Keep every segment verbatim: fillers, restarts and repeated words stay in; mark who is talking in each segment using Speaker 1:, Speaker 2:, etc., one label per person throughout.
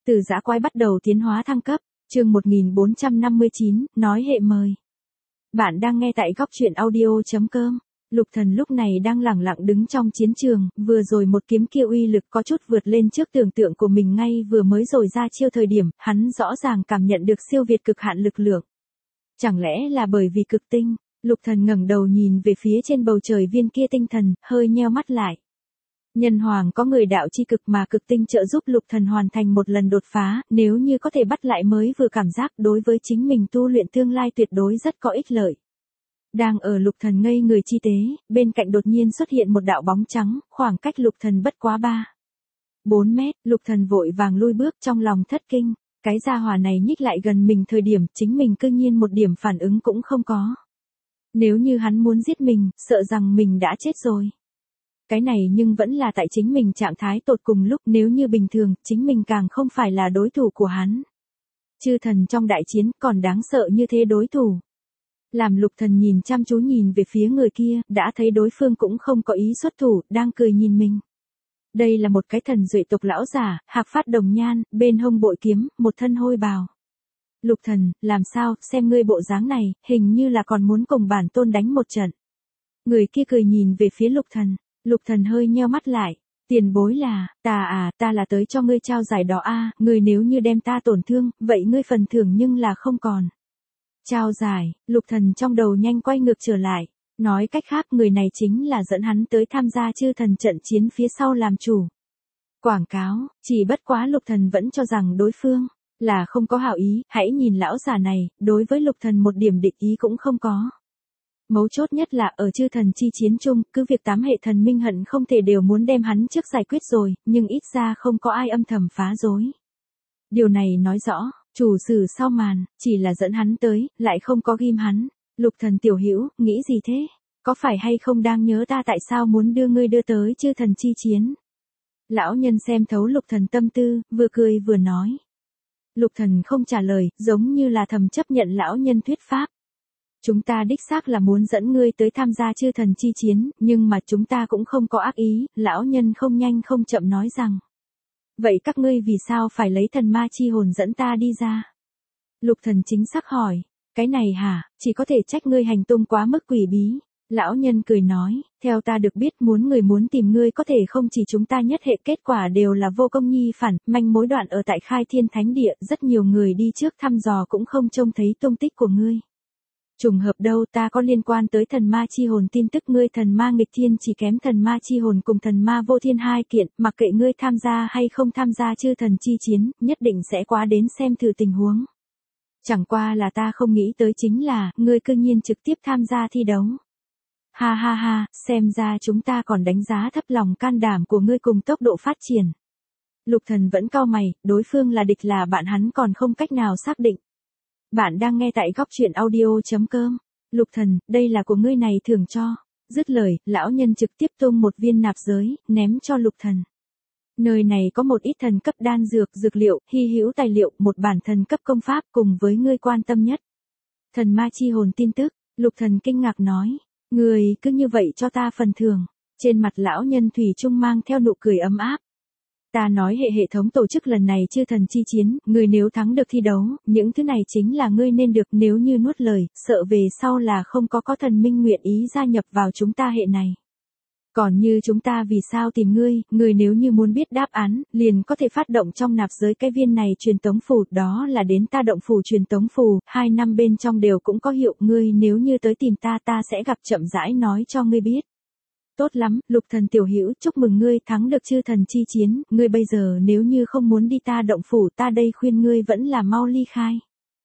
Speaker 1: Từ dã quái bắt đầu tiến hóa thăng cấp, chương một nghìn bốn trăm năm mươi chín, nói hệ mời. Bạn đang nghe tại góc truyện audio.com. Lục Thần lúc này đang lẳng lặng đứng trong chiến trường, vừa rồi một kiếm kia uy lực có chút vượt lên trước tưởng tượng của mình ngay vừa mới rồi ra chiêu thời điểm, hắn rõ ràng cảm nhận được siêu việt cực hạn lực lượng. Chẳng lẽ là bởi vì cực tinh? Lục Thần ngẩng đầu nhìn về phía trên bầu trời viên kia tinh thần, hơi nheo mắt lại. Nhân hoàng có người đạo chi cực mà cực tinh trợ giúp Lục Thần hoàn thành một lần đột phá, nếu như có thể bắt lại mới vừa cảm giác đối với chính mình tu luyện tương lai tuyệt đối rất có ích lợi. Đang ở Lục Thần ngây người chi tế, bên cạnh đột nhiên xuất hiện một đạo bóng trắng, khoảng cách Lục Thần bất quá ba, bốn mét, Lục Thần vội vàng lui bước trong lòng thất kinh, cái gia hỏa này nhích lại gần mình thời điểm chính mình cư nhiên một điểm phản ứng cũng không có. Nếu như hắn muốn giết mình, sợ rằng mình đã chết rồi. Cái này nhưng vẫn là tại chính mình trạng thái tột cùng lúc, nếu như bình thường, chính mình càng không phải là đối thủ của hắn. Chư thần trong đại chiến còn đáng sợ như thế đối thủ. Làm Lục Thần nhìn chăm chú nhìn về phía người kia, đã thấy đối phương cũng không có ý xuất thủ, đang cười nhìn mình. Đây là một cái thần duệ tộc lão giả, hạc phát đồng nhan, bên hông bội kiếm, một thân hôi bào. Lục Thần, làm sao, xem ngươi bộ dáng này, hình như là còn muốn cùng bản tôn đánh một trận. Người kia cười nhìn về phía Lục Thần. Lục Thần hơi nheo mắt lại, tiền bối là, ta à, ta là tới cho ngươi trao giải đó a, à, ngươi nếu như đem ta tổn thương, vậy ngươi phần thưởng nhưng là không còn. Trao giải, Lục Thần trong đầu nhanh quay ngược trở lại, nói cách khác người này chính là dẫn hắn tới tham gia chư thần trận chiến phía sau làm chủ. Quảng cáo, chỉ bất quá Lục Thần vẫn cho rằng đối phương là không có hảo ý, hãy nhìn lão già này, đối với Lục Thần một điểm địch ý cũng không có. Mấu chốt nhất là ở chư thần chi chiến chung, cứ việc tám hệ thần minh hận không thể đều muốn đem hắn trước giải quyết rồi, nhưng ít ra không có ai âm thầm phá rối. Điều này nói rõ, chủ sử sau màn, chỉ là dẫn hắn tới, lại không có ghim hắn. Lục Thần tiểu hữu, nghĩ gì thế? Có phải hay không đang nhớ ta tại sao muốn đưa ngươi đưa tới chư thần chi chiến? Lão nhân xem thấu Lục Thần tâm tư, vừa cười vừa nói. Lục Thần không trả lời, giống như là thầm chấp nhận lão nhân thuyết pháp. Chúng ta đích xác là muốn dẫn ngươi tới tham gia chư thần chi chiến, nhưng mà chúng ta cũng không có ác ý, lão nhân không nhanh không chậm nói rằng. Vậy các ngươi vì sao phải lấy thần ma chi hồn dẫn ta đi ra? Lục Thần chính xác hỏi, cái này hả, chỉ có thể trách ngươi hành tung quá mức quỷ bí. Lão nhân cười nói, theo ta được biết muốn người muốn tìm ngươi có thể không chỉ chúng ta nhất hệ, kết quả đều là vô công nhi phản, manh mối đoạn ở tại Khai Thiên Thánh Địa, rất nhiều người đi trước thăm dò cũng không trông thấy tung tích của ngươi. Trùng hợp đâu, ta có liên quan tới thần ma chi hồn tin tức, ngươi thần ma nghịch thiên chỉ kém thần ma chi hồn cùng thần ma vô thiên hai kiện, mặc kệ ngươi tham gia hay không tham gia chư thần chi chiến, nhất định sẽ qua đến xem thử tình huống. Chẳng qua là ta không nghĩ tới chính là, ngươi cư nhiên trực tiếp tham gia thi đấu. Ha ha ha, xem ra chúng ta còn đánh giá thấp lòng can đảm của ngươi cùng tốc độ phát triển. Lục Thần vẫn cau mày, đối phương là địch là bạn hắn còn không cách nào xác định. Bạn đang nghe tại góc truyện audio.com. Lục Thần, đây là của ngươi này thưởng cho. Dứt lời, lão nhân trực tiếp tung một viên nạp giới, ném cho Lục Thần. Nơi này có một ít thần cấp đan dược, dược liệu, hy hữu tài liệu, một bản thần cấp công pháp cùng với ngươi quan tâm nhất. Thần ma chi hồn tin tức, Lục Thần kinh ngạc nói. Ngươi cứ như vậy cho ta phần thưởng. Trên mặt lão nhân thủy chung mang theo nụ cười ấm áp. Ta nói hệ hệ thống tổ chức lần này chư thần chi chiến, ngươi nếu thắng được thi đấu, những thứ này chính là ngươi nên được, nếu như nuốt lời, sợ về sau là không có có thần minh nguyện ý gia nhập vào chúng ta hệ này. Còn như chúng ta vì sao tìm ngươi, ngươi nếu như muốn biết đáp án, liền có thể phát động trong nạp giới cái viên này truyền tống phù, đó là đến ta động phù truyền tống phù, hai năm bên trong đều cũng có hiệu, ngươi nếu như tới tìm ta ta sẽ gặp chậm rãi nói cho ngươi biết. Tốt lắm, Lục Thần tiểu hữu, chúc mừng ngươi thắng được chư thần chi chiến, ngươi bây giờ nếu như không muốn đi ta động phủ, ta đây khuyên ngươi vẫn là mau ly khai.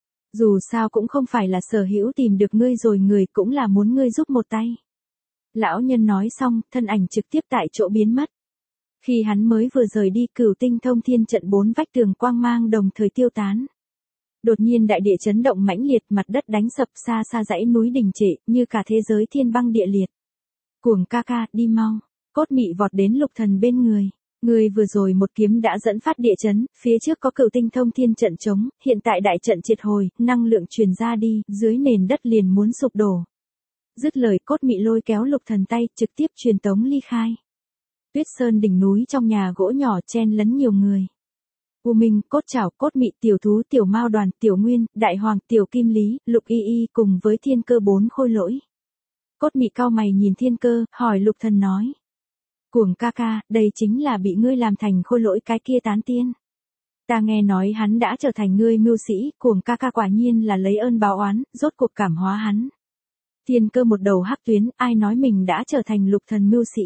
Speaker 1: Dù sao cũng không phải là sở hữu tìm được ngươi rồi, người cũng là muốn ngươi giúp một tay. Lão nhân nói xong, thân ảnh trực tiếp tại chỗ biến mất. Khi hắn mới vừa rời đi, Cửu Tinh Thông Thiên trận bốn vách tường quang mang đồng thời tiêu tán. Đột nhiên đại địa chấn động mãnh liệt, mặt đất đánh sập, xa xa dãy núi đình trệ, như cả thế giới thiên băng địa liệt. Cuồng ca ca, đi mau. Cốt Mị vọt đến Lục Thần bên người. Người vừa rồi một kiếm đã dẫn phát địa chấn, phía trước có Cửu Tinh Thông Thiên trận chống, hiện tại đại trận triệt hồi, năng lượng truyền ra đi, dưới nền đất liền muốn sụp đổ. Dứt lời, Cốt Mị lôi kéo Lục Thần tay, trực tiếp truyền tống ly khai. Tuyết Sơn đỉnh núi trong nhà gỗ nhỏ chen lấn nhiều người. U Minh, Cốt Trảo, Cốt Mị, Tiểu Thú, Tiểu Mao Đoàn, Tiểu Nguyên, Đại Hoàng, Tiểu Kim Lý, Lục Y Y cùng với Thiên Cơ bốn khôi lỗi. Cốt Mị cau mày nhìn Thiên Cơ, hỏi Lục Thần nói. Cuồng ca ca, đây chính là bị ngươi làm thành khôi lỗi cái kia tán tiên. Ta nghe nói hắn đã trở thành ngươi mưu sĩ, Cuồng ca ca quả nhiên là lấy ơn báo oán, rốt cuộc cảm hóa hắn. Thiên Cơ một đầu hắc tuyến, ai nói mình đã trở thành Lục Thần mưu sĩ?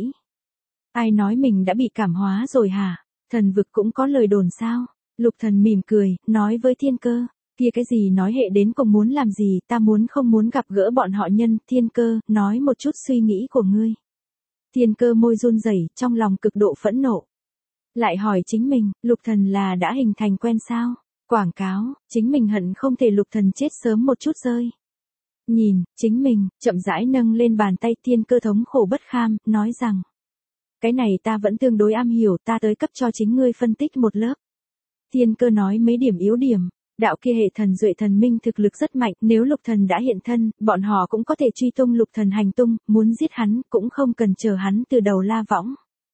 Speaker 1: Ai nói mình đã bị cảm hóa rồi hả? Thần vực cũng có lời đồn sao? Lục Thần mỉm cười, nói với Thiên Cơ, kia cái gì nói hệ đến cùng muốn làm gì, ta muốn không muốn gặp gỡ bọn họ nhân. Thiên Cơ, nói một chút suy nghĩ của ngươi. Thiên Cơ môi run rẩy, trong lòng cực độ phẫn nộ. Lại hỏi chính mình, Lục Thần là đã hình thành quen sao? Quảng cáo, chính mình hận không thể Lục Thần chết sớm một chút rơi. Nhìn, chính mình, chậm rãi nâng lên bàn tay. Thiên Cơ thống khổ bất kham, nói rằng. Cái này ta vẫn tương đối am hiểu, ta tới cấp cho chính ngươi phân tích một lớp. Thiên Cơ nói mấy điểm yếu điểm. Đạo kia hệ thần duệ thần minh thực lực rất mạnh, nếu Lục Thần đã hiện thân, bọn họ cũng có thể truy tung Lục Thần hành tung, muốn giết hắn, cũng không cần chờ hắn từ đầu la võng.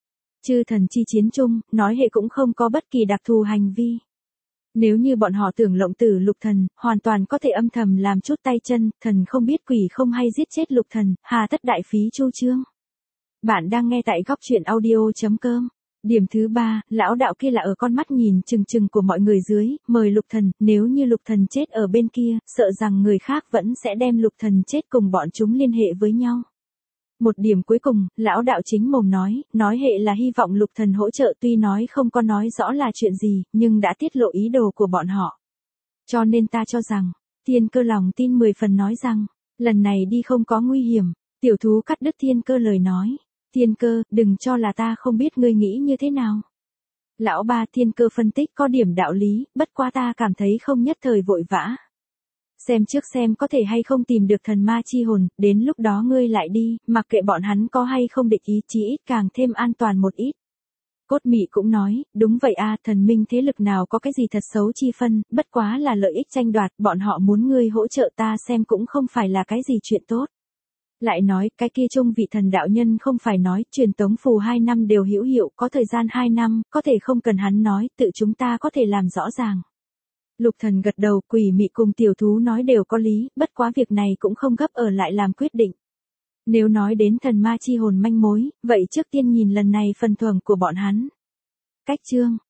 Speaker 1: Chư thần chi chiến chung, nói hệ cũng không có bất kỳ đặc thù hành vi. Nếu như bọn họ tưởng lộng tử Lục Thần, hoàn toàn có thể âm thầm làm chút tay chân, thần không biết quỷ không hay giết chết Lục Thần, hà tất đại phí chu trương. Bạn đang nghe tại góc truyện audio chấm com. Điểm thứ ba, lão đạo kia là ở con mắt nhìn chừng chừng của mọi người dưới, mời Lục Thần, nếu như Lục Thần chết ở bên kia, sợ rằng người khác vẫn sẽ đem Lục Thần chết cùng bọn chúng liên hệ với nhau. Một điểm cuối cùng, lão đạo chính mồm nói, nói hệ là hy vọng Lục Thần hỗ trợ, tuy nói không có nói rõ là chuyện gì, nhưng đã tiết lộ ý đồ của bọn họ. Cho nên ta cho rằng, Thiên Cơ lòng tin mười phần nói rằng, lần này đi không có nguy hiểm. Tiểu Thú cắt đứt Thiên Cơ lời nói. Thiên Cơ, đừng cho là ta không biết ngươi nghĩ như thế nào. Lão ba. Thiên Cơ phân tích có điểm đạo lý, bất quá ta cảm thấy không nhất thời vội vã. Xem trước xem có thể hay không tìm được thần ma chi hồn, đến lúc đó ngươi lại đi, mặc kệ bọn hắn có hay không địch ý, chí ít càng thêm an toàn một ít. Cốt Mị cũng nói, đúng vậy a, thần minh thế lực nào có cái gì thật xấu chi phân, bất quá là lợi ích tranh đoạt, bọn họ muốn ngươi hỗ trợ ta xem cũng không phải là cái gì chuyện tốt. Lại nói, cái kia trung vị thần đạo nhân không phải nói, truyền tống phù hai năm đều hữu hiệu, có thời gian hai năm, có thể không cần hắn nói, tự chúng ta có thể làm rõ ràng. Lục Thần gật đầu, Quỷ Mị cùng Tiểu Thú nói đều có lý, bất quá việc này cũng không gấp ở lại làm quyết định. Nếu nói đến thần ma chi hồn manh mối, vậy trước tiên nhìn lần này phần thưởng của bọn hắn. Cách chương